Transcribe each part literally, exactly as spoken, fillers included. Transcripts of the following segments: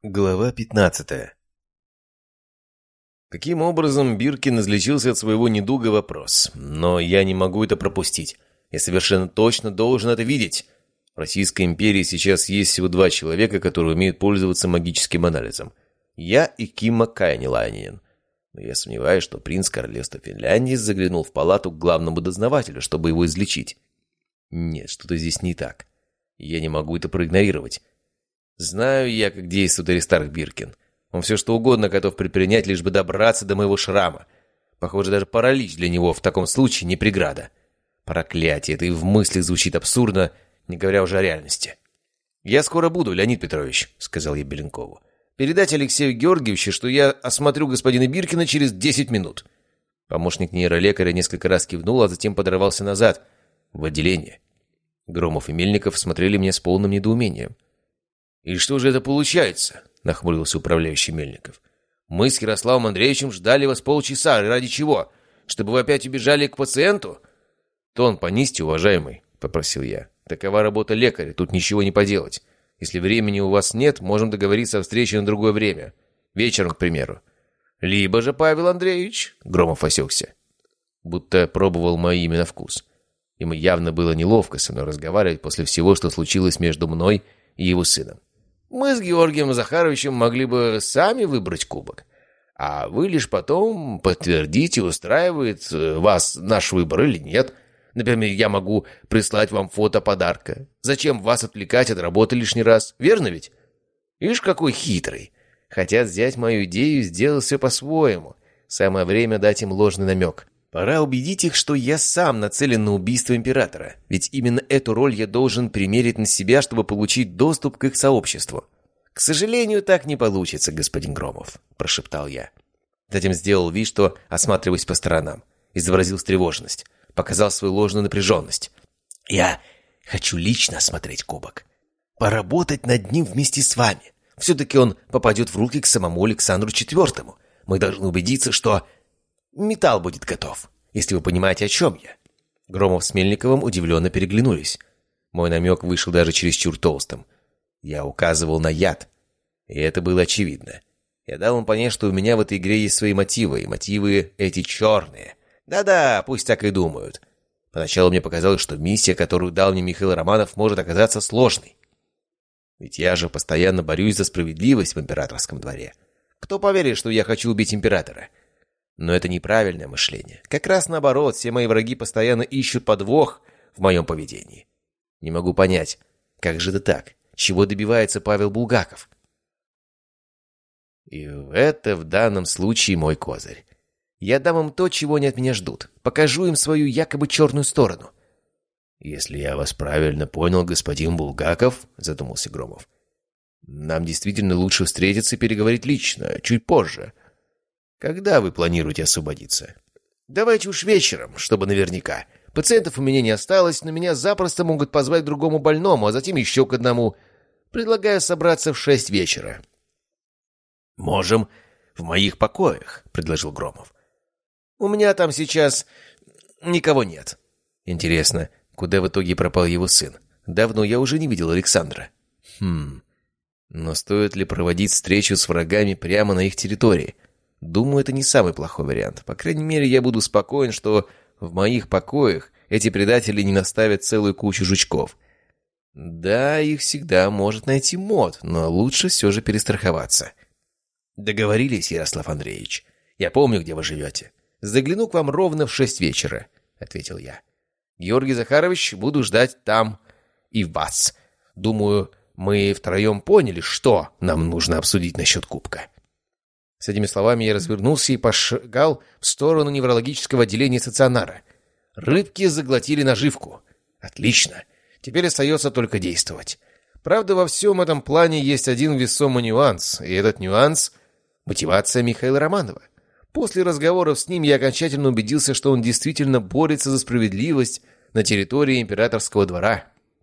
Глава пятнадцатая. Каким образом Биркин излечился от своего недуга — вопрос. Но я не могу это пропустить. Я совершенно точно должен это видеть. В Российской империи сейчас есть всего два человека, которые умеют пользоваться магическим анализом. Я и Киммо Кайнилайнен. Но я сомневаюсь, что принц королевства Финляндии заглянул в палату к главному дознавателю, чтобы его излечить. Нет, что-то здесь не так. Я не могу это проигнорировать. Знаю я, как действует Аристарх Биркин. Он все что угодно готов предпринять, лишь бы добраться до моего шрама. Похоже, даже паралич для него в таком случае не преграда. Проклятие, это и в мыслях звучит абсурдно, не говоря уже о реальности. «Я скоро буду, Леонид Петрович», — сказал я Беленкову. «Передать Алексею Георгиевичу, что я осмотрю господина Биркина через десять минут». Помощник нейролекаря несколько раз кивнул, а затем подорвался назад, в отделение. Громов и Мельников смотрели мне с полным недоумением. «И что же это получается?» — нахмурился управляющий Мельников. «Мы с Ярославом Андреевичем ждали вас полчаса. Ради чего? Чтобы вы опять убежали к пациенту?» «Тон понизьте, уважаемый», — попросил я. «Такова работа лекаря, тут ничего не поделать. Если времени у вас нет, можем договориться о встрече на другое время. Вечером, к примеру». «Либо же, Павел Андреевич», — Громов осекся, будто пробовал мое имя на вкус. Ему явно было неловко со мной разговаривать после всего, что случилось между мной и его сыном. «Мы с Георгием Захаровичем могли бы сами выбрать кубок, а вы лишь потом подтвердите, устраивает вас наш выбор или нет. Например, я могу прислать вам фото подарка. Зачем вас отвлекать от работы лишний раз? Верно ведь? Ишь, какой хитрый. Хотят взять мою идею и сделать все по-своему. Самое время дать им ложный намек. Пора убедить их, что я сам нацелен на убийство императора. Ведь именно эту роль я должен примерить на себя, чтобы получить доступ к их сообществу. «К сожалению, так не получится, господин Громов», – прошептал я. Затем сделал вид, что осматриваюсь по сторонам. Изобразил встревоженность. Показал свою ложную напряженность. «Я хочу лично осмотреть кубок. Поработать над ним вместе с вами. Все-таки он попадет в руки к самому Александру Четвертому. Мы должны убедиться, что металл будет готов, если вы понимаете, о чем я». Громов с Мельниковым удивленно переглянулись. Мой намек вышел даже чересчур толстым. Я указывал на яд, и это было очевидно. Я дал им понять, что у меня в этой игре есть свои мотивы, и мотивы эти черные. Да-да, пусть так и думают. Поначалу мне показалось, что миссия, которую дал мне Михаил Романов, может оказаться сложной. Ведь я же постоянно борюсь за справедливость в императорском дворе. Кто поверит, что я хочу убить императора? Но это неправильное мышление. Как раз наоборот, все мои враги постоянно ищут подвох в моем поведении. Не могу понять, как же это так? Чего добивается Павел Булгаков? И это в данном случае мой козырь. Я дам им то, чего они от меня ждут. Покажу им свою якобы черную сторону. «Если я вас правильно понял, господин Булгаков», — задумался Громов, «нам действительно лучше встретиться и переговорить лично, чуть позже. Когда вы планируете освободиться?» «Давайте уж вечером, чтобы наверняка. Пациентов у меня не осталось, но меня запросто могут позвать к другому больному, а затем еще к одному. Предлагаю собраться в шесть вечера». «Можем в моих покоях», — предложил Громов. «У меня там сейчас никого нет». «Интересно, куда в итоге пропал его сын? Давно я уже не видел Александра». «Хм... Но стоит ли проводить встречу с врагами прямо на их территории? Думаю, это не самый плохой вариант. По крайней мере, я буду спокоен, что в моих покоях эти предатели не наставят целую кучу жучков. Да, их всегда может найти мод, но лучше все же перестраховаться». «Договорились, Ярослав Андреевич. Я помню, где вы живете. Загляну к вам ровно в шесть вечера», — ответил я. «Георгий Захарович, буду ждать там и вас. Думаю, мы втроем поняли, что нам нужно обсудить насчет кубка». С этими словами я развернулся и пошагал в сторону неврологического отделения стационара. Рыбки заглотили наживку. Отлично. Теперь остается только действовать. Правда, во всем этом плане есть один весомый нюанс, и этот нюанс — мотивация Михаила Романова. После разговоров с ним я окончательно убедился, что он действительно борется за справедливость на территории императорского двора.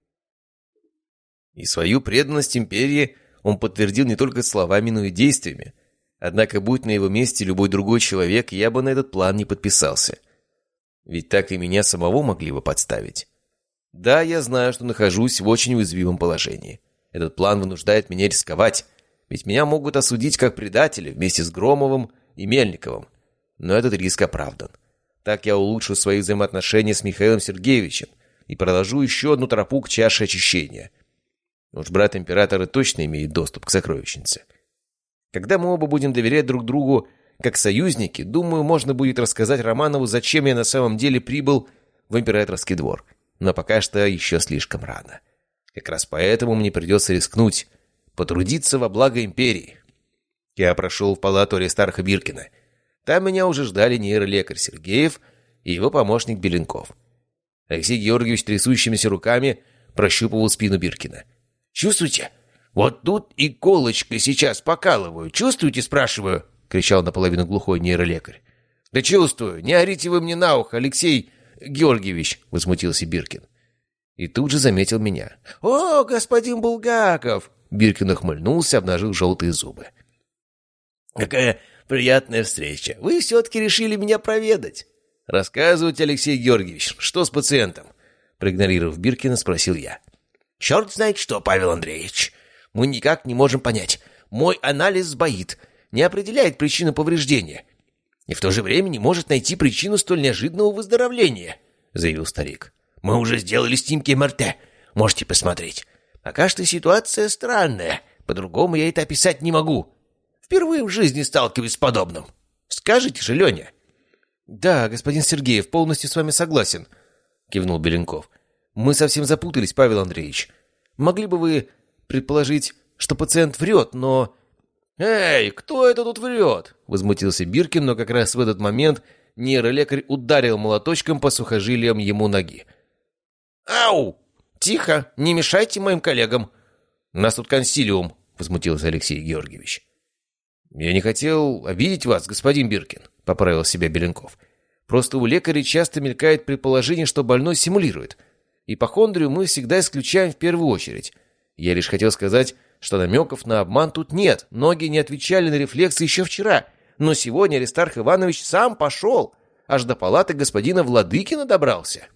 И свою преданность империи он подтвердил не только словами, но и действиями. Однако, будь на его месте любой другой человек, я бы на этот план не подписался. Ведь так и меня самого могли бы подставить. Да, я знаю, что нахожусь в очень уязвимом положении. Этот план вынуждает меня рисковать. Ведь меня могут осудить как предателя вместе с Громовым и Мельниковым. Но этот риск оправдан. Так я улучшу свои взаимоотношения с Михаилом Сергеевичем и проложу еще одну тропу к чаше очищения. Уж брат императора точно имеет доступ к сокровищнице. Когда мы оба будем доверять друг другу как союзники, думаю, можно будет рассказать Романову, зачем я на самом деле прибыл в императорский двор. Но пока что еще слишком рано. Как раз поэтому мне придется рискнуть, потрудиться во благо империи. Я прошел в палату Аристарха Биркина. Там меня уже ждали нейролекарь Сергеев и его помощник Беленков. Алексей Георгиевич трясущимися руками прощупывал спину Биркина. «Чувствуете? Вот тут иголочкой сейчас покалываю. Чувствуете?» — спрашиваю, — кричал наполовину глухой нейролекарь. «Да чувствую. Не орите вы мне на ухо, Алексей Георгиевич!» — возмутился Биркин. И тут же заметил меня. «О, господин Булгаков!» Биркин ухмыльнулся, обнажил желтые зубы. «Какая приятная встреча! Вы все-таки решили меня проведать!» «Рассказывайте, Алексей Георгиевич, что с пациентом?» Проигнорировав Биркина, спросил я. «Черт знает что, Павел Андреевич! Мы никак не можем понять. Мой анализ сбоит, не определяет причину повреждения. И в то же время не может найти причину столь неожиданного выздоровления», — заявил старик. «Мы уже сделали снимки эм эр тэ. Можете посмотреть. Пока что ситуация странная. По-другому я это описать не могу. Впервые в жизни сталкиваюсь с подобным. Скажите же, Леня». «Да, господин Сергеев, полностью с вами согласен», — кивнул Беленков. «Мы совсем запутались, Павел Андреевич. Могли бы вы предположить, что пациент врет, но...» «Эй, кто это тут врет?» — возмутился Биркин, но как раз в этот момент нейролекарь ударил молоточком по сухожилиям ему ноги. «Ау! Тихо! Не мешайте моим коллегам! У нас тут консилиум!» — возмутился Алексей Георгиевич. «Я не хотел обидеть вас, господин Биркин», — поправил себя Беленков. «Просто у лекаря часто мелькает предположение, что больной симулирует. Ипохондрию мы всегда исключаем в первую очередь. Я лишь хотел сказать, что намеков на обман тут нет. Ноги не отвечали на рефлексы еще вчера. Но сегодня Аристарх Иванович сам пошел. Аж до палаты господина Владыкина добрался».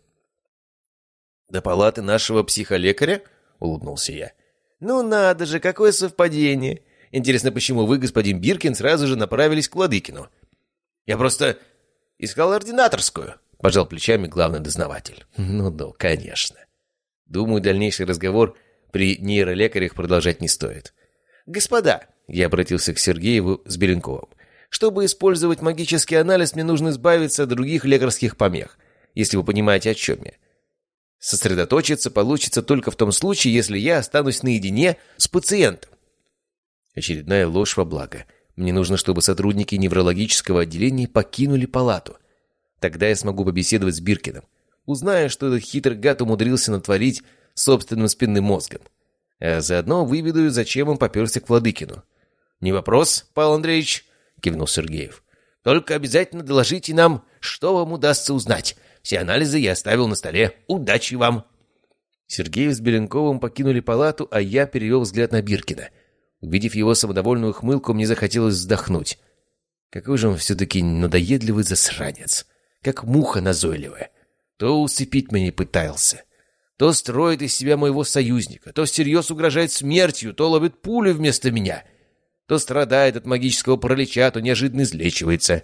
«До палаты нашего психолекаря?» — улыбнулся я. «Ну надо же, какое совпадение! Интересно, почему вы, господин Биркин, сразу же направились к Владыкину?» «Я просто искал ординаторскую», — пожал плечами главный дознаватель. «Ну-ну, конечно. Думаю, дальнейший разговор при нейролекарях продолжать не стоит. Господа», — я обратился к Сергееву с Беленковым, «чтобы использовать магический анализ, мне нужно избавиться от других лекарских помех, если вы понимаете, о чем я. Сосредоточиться получится только в том случае, если я останусь наедине с пациентом». Очередная ложь во благо. Мне нужно, чтобы сотрудники неврологического отделения покинули палату. Тогда я смогу побеседовать с Биркиным. Узнаю, что этот хитрый гад умудрился натворить собственным спинным мозгом. А заодно выведу, зачем он поперся к Владыкину. «Не вопрос, Павел Андреевич», — кивнул Сергеев. «Только обязательно доложите нам, что вам удастся узнать. Все анализы я оставил на столе. Удачи вам!» Сергеев с Беленковым покинули палату, а я перевел взгляд на Биркина. Увидев его самодовольную ухмылку, мне захотелось вздохнуть. Какой же он все-таки надоедливый засранец. Как муха назойливая. То усыпить меня пытался, то строит из себя моего союзника, то всерьез угрожает смертью, то ловит пулю вместо меня, то страдает от магического паралича, то неожиданно излечивается.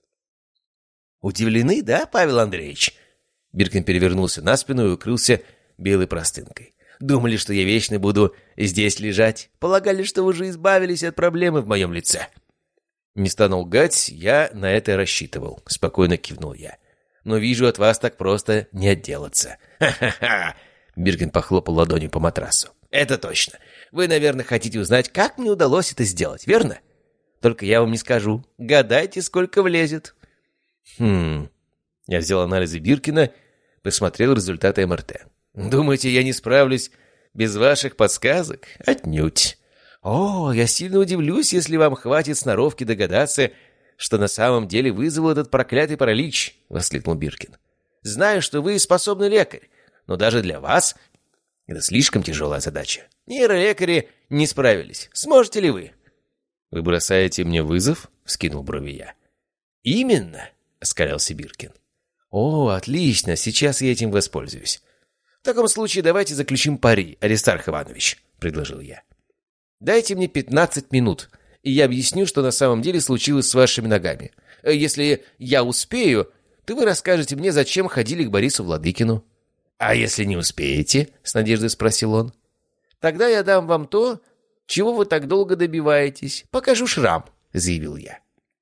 «Удивлены, да, Павел Андреевич?» Биркин перевернулся на спину и укрылся белой простынкой. «Думали, что я вечно буду здесь лежать? Полагали, что уже избавились от проблемы в моем лице?» «Не стану лгать, я на это рассчитывал», — спокойно кивнул я. «Но вижу, от вас так просто не отделаться». «Ха-ха-ха!» — Биркин похлопал ладонью по матрасу. «Это точно. Вы, наверное, хотите узнать, как мне удалось это сделать, верно? Только я вам не скажу. Гадайте, сколько влезет». «Хм...» Я взял анализы Биркина, посмотрел результаты эм эр тэ. «Думаете, я не справлюсь без ваших подсказок? Отнюдь. О, я сильно удивлюсь, если вам хватит сноровки догадаться, что на самом деле вызвал этот проклятый паралич», — воскликнул Биркин. «Знаю, что вы способный лекарь, но даже для вас это слишком тяжелая задача. Нейролекари не справились. Сможете ли вы?» «Вы бросаете мне вызов?» — вскинул брови я. «Именно», — оскалялся Биркин. «О, отлично, сейчас я этим воспользуюсь. В таком случае давайте заключим пари, Аристарх Иванович», — предложил я. Дайте мне пятнадцать минут, и я объясню, что на самом деле случилось с вашими ногами. Если я успею, то вы расскажете мне, зачем ходили к Борису Владыкину». «А если не успеете?» — с надеждой спросил он. «Тогда я дам вам то, чего вы так долго добиваетесь. Покажу шрам», — заявил я.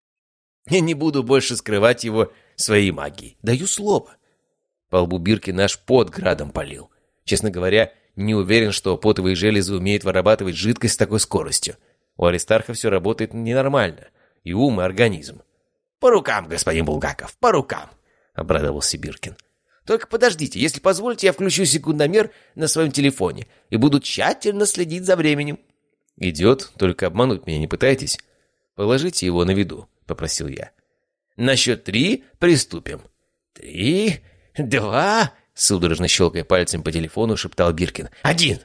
«Я не буду больше скрывать его своей магией. Даю слово». По лбу Бирки наш пот градом полил. Честно говоря, не уверен, что потовые железы умеют вырабатывать жидкость с такой скоростью. У Аристарха все работает ненормально. И ум, и организм. «По рукам, господин Булгаков, по рукам», — обрадовался Биркин. «Только подождите, если позволите, я включу секундомер на своем телефоне и буду тщательно следить за временем». «Идет, только обмануть меня не пытайтесь. Положите его на виду», — попросил я. «На счет три приступим». «Три, два...» — судорожно щелкая пальцем по телефону, шептал Биркин. «Один!»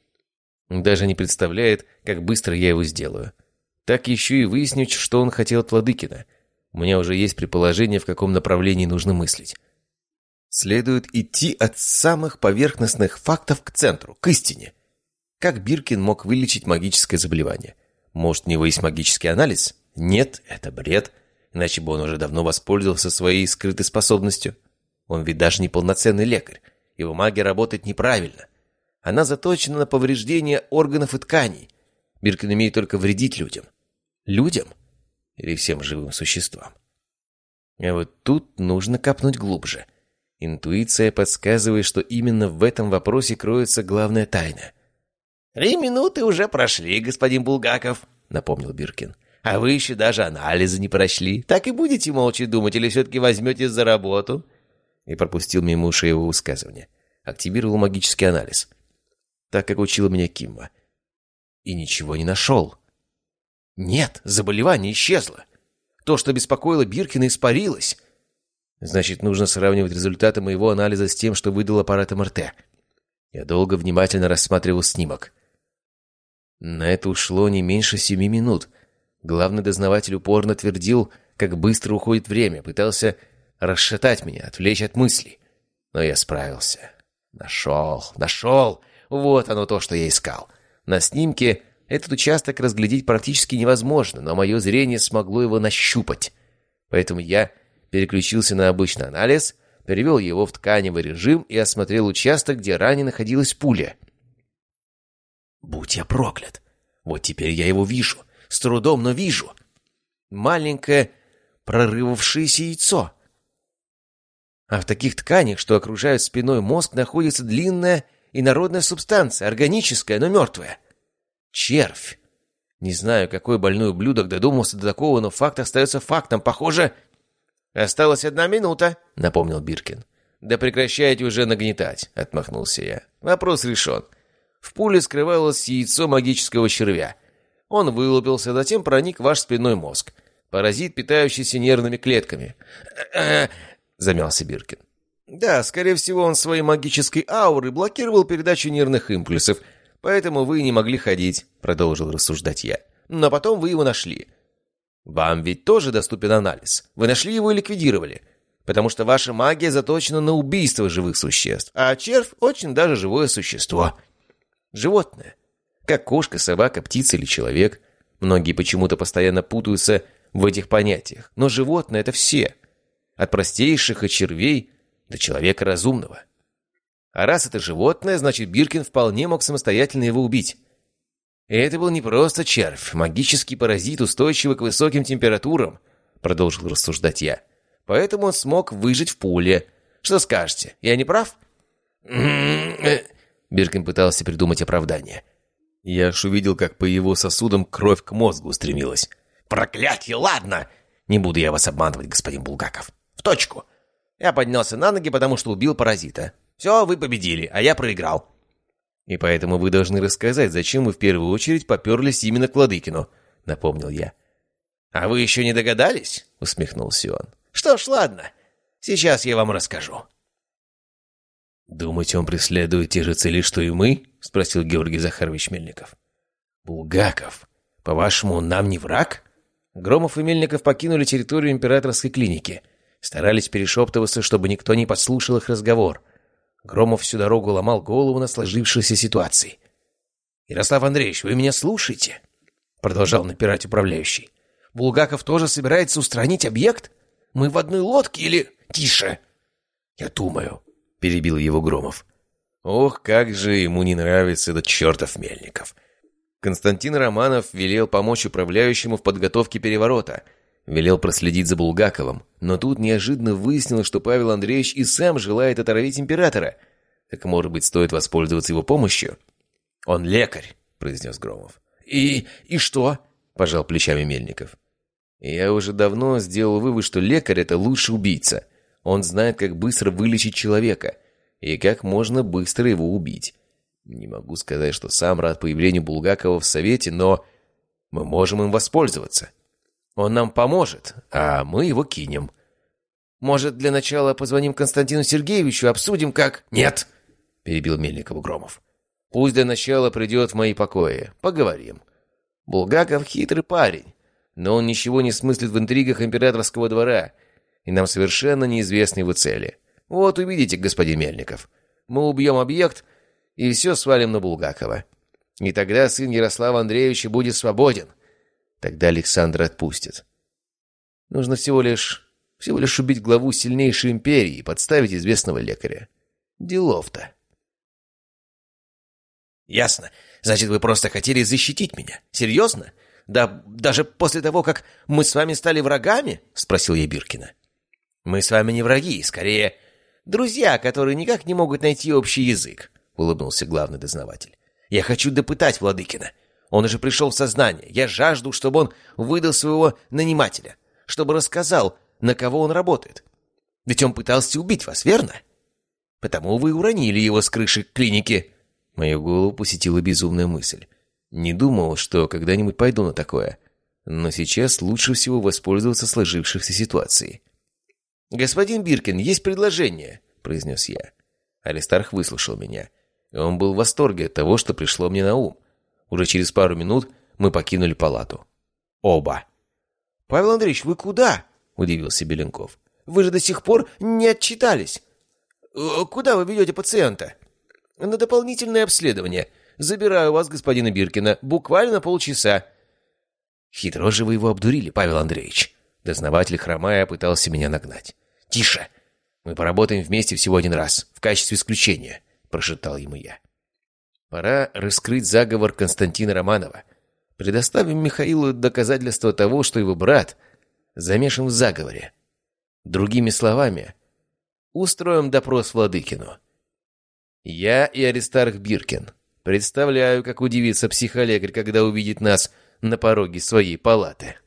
Даже не представляет, как быстро я его сделаю. Так еще и выясню, что он хотел от Владыкина. У меня уже есть предположение, в каком направлении нужно мыслить. Следует идти от самых поверхностных фактов к центру, к истине. Как Биркин мог вылечить магическое заболевание? Может, у него есть магический анализ? Нет, это бред. Иначе бы он уже давно воспользовался своей скрытой способностью. Он ведь даже не полноценный лекарь. Его магия работает неправильно. Она заточена на повреждение органов и тканей. Биркин умеет только вредить людям. Людям? Или всем живым существам? А вот тут нужно копнуть глубже. Интуиция подсказывает, что именно в этом вопросе кроется главная тайна. «Три минуты уже прошли, господин Булгаков», — напомнил Биркин. «А вы еще даже анализы не прошли. Так и будете молча думать, или все-таки возьметесь за работу?» И пропустил мимо ушей его высказывания. Активировал магический анализ. Так, как учила меня Кимма. И ничего не нашел. Нет, заболевание исчезло. То, что беспокоило Биркина, испарилось. Значит, нужно сравнивать результаты моего анализа с тем, что выдал аппарат эм эр тэ. Я долго внимательно рассматривал снимок. На это ушло не меньше семи минут. Главный дознаватель упорно твердил, как быстро уходит время, пытался расшатать меня, отвлечь от мыслей. Но я справился. Нашел, нашел! Вот оно то, что я искал. На снимке этот участок разглядеть практически невозможно, но мое зрение смогло его нащупать. Поэтому я переключился на обычный анализ, перевел его в тканевый режим и осмотрел участок, где ранее находилась пуля. Будь я проклят! Вот теперь я его вижу. С трудом, но вижу. Маленькое прорывавшееся яйцо. А в таких тканях, что окружают спиной мозг, находится длинная инородная субстанция, органическая, но мертвая. Червь. Не знаю, какой больной ублюдок додумался до такого, но факт остается фактом. Похоже... «Осталась одна минута», — напомнил Биркин. «Да прекращайте уже нагнетать», — отмахнулся я. «Вопрос решен. В пуле скрывалось яйцо магического червя. Он вылупился, затем проник в ваш спинной мозг. Паразит, питающийся нервными клетками». замялся Биркин. «Да, скорее всего, он своей магической аурой блокировал передачу нервных импульсов, поэтому вы не могли ходить», — продолжил рассуждать я. «Но потом вы его нашли. Вам ведь тоже доступен анализ. Вы нашли его и ликвидировали, потому что ваша магия заточена на убийство живых существ, а червь очень даже живое существо. Животное. Как кошка, собака, птица или человек. Многие почему-то постоянно путаются в этих понятиях. Но животное — это все. От простейших и червей до человека разумного. А раз это животное, значит, Биркин вполне мог самостоятельно его убить. И это был не просто червь, магический паразит, устойчивый к высоким температурам, продолжил рассуждать я. Поэтому он смог выжить в пуле. Что скажете, я не прав? Биркин пытался придумать оправдание. Я аж увидел, как по его сосудам кровь к мозгу устремилась. «Проклятье, ладно! Не буду я вас обманывать, господин Булгаков. В точку. Я поднялся на ноги, потому что убил паразита. Все, вы победили, а я проиграл. И поэтому вы должны рассказать, зачем вы в первую очередь поперлись именно к Владыкину», — напомнил я. «А вы еще не догадались?» — усмехнулся он. «Что ж, ладно. Сейчас я вам расскажу». «Думаете, он преследует те же цели, что и мы?» — спросил Георгий Захарович Мельников. «Булгаков, по-вашему, он нам не враг?» Громов и Мельников покинули территорию императорской клиники. Старались перешептываться, чтобы никто не подслушал их разговор. Громов всю дорогу ломал голову на сложившейся ситуации. «Ярослав Андреевич, вы меня слушаете?» Продолжал напирать управляющий. «Булгаков тоже собирается устранить объект? Мы в одной лодке или...» «Тише! Я думаю», — перебил его Громов. Ох, как же ему не нравится этот чертов Мельников. Константин Романов велел помочь управляющему в подготовке переворота. Велел проследить за Булгаковым. Но тут неожиданно выяснилось, что Павел Андреевич и сам желает отравить императора. Так, может быть, стоит воспользоваться его помощью? «Он лекарь», — произнес Громов. «И... и что?» — пожал плечами Мельников. «Я уже давно сделал вывод, что лекарь — это лучший убийца. Он знает, как быстро вылечить человека и как можно быстро его убить. Не могу сказать, что сам рад появлению Булгакова в Совете, но мы можем им воспользоваться. Он нам поможет, а мы его кинем. Может, для начала позвоним Константину Сергеевичу, обсудим, как...» «Нет!» — перебил Мельникова Громов. «Пусть для начала придет в мои покои. Поговорим. Булгаков хитрый парень, но он ничего не смыслит в интригах императорского двора, и нам совершенно неизвестны его цели. Вот увидите, господин Мельников. Мы убьем объект и все свалим на Булгакова. И тогда сын Ярослава Андреевича будет свободен. Тогда Александра отпустят. Нужно всего лишь... всего лишь убить главу сильнейшей империи и подставить известного лекаря. Делов-то». «Ясно. Значит, вы просто хотели защитить меня? Серьезно? Да даже после того, как мы с вами стали врагами?» — спросил я Биркина. «Мы с вами не враги, скорее, друзья, которые никак не могут найти общий язык», — улыбнулся главный дознаватель. «Я хочу допытать Владыкина. Он уже пришел в сознание. Я жажду, чтобы он выдал своего нанимателя, чтобы рассказал, на кого он работает. Ведь он пытался убить вас, верно? Потому вы уронили его с крыши клиники». Мою голову посетила безумная мысль. Не думал, что когда-нибудь пойду на такое. Но сейчас лучше всего воспользоваться сложившейся ситуацией. «Господин Биркин, есть предложение», — произнес я. Аристарх выслушал меня. Он был в восторге от того, что пришло мне на ум. Уже через пару минут мы покинули палату. Оба. «Павел Андреевич, вы куда?» — удивился Беленков. «Вы же до сих пор не отчитались. Куда вы ведете пациента?» «На дополнительное обследование. Забираю вас, господина Биркина, буквально полчаса». «Хитро же вы его обдурили, Павел Андреевич». Дознаватель, хромая, пытался меня нагнать. «Тише! Мы поработаем вместе всего один раз, в качестве исключения», — прошептал ему я. «Пора раскрыть заговор Константина Романова. Предоставим Михаилу доказательства того, что его брат замешан в заговоре. Другими словами, устроим допрос Владыкину. Я и Аристарх Биркин. Представляю, как удивится психолекарь, когда увидит нас на пороге своей палаты».